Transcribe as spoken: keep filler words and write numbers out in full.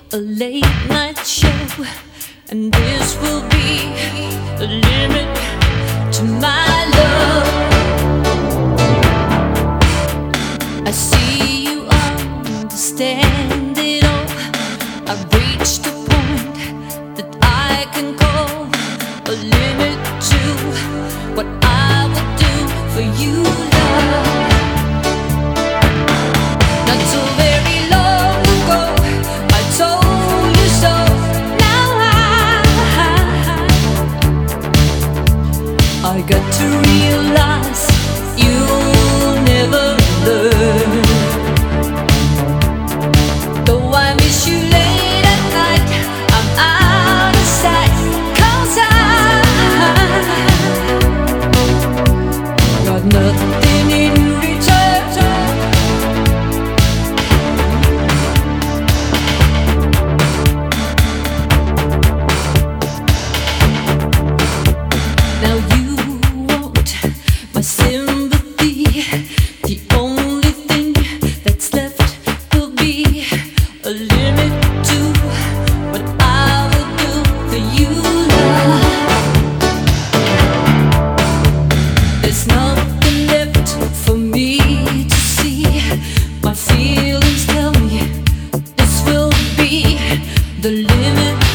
a late night show, and this will be the limit to my love. I see you understand it all. I've reached a point that I can call a limit to what I would do for you, love. Not so very long ago I told you so. Now I I got to realize you'll never learn. Though I miss you late at night, I'm out of sight, 'cause I got nothing in return. Now you want my sympathy. The only thing that's left will be a limit to what I will do for you, love. There's nothing left for me to see. My feelings tell me this will be the limit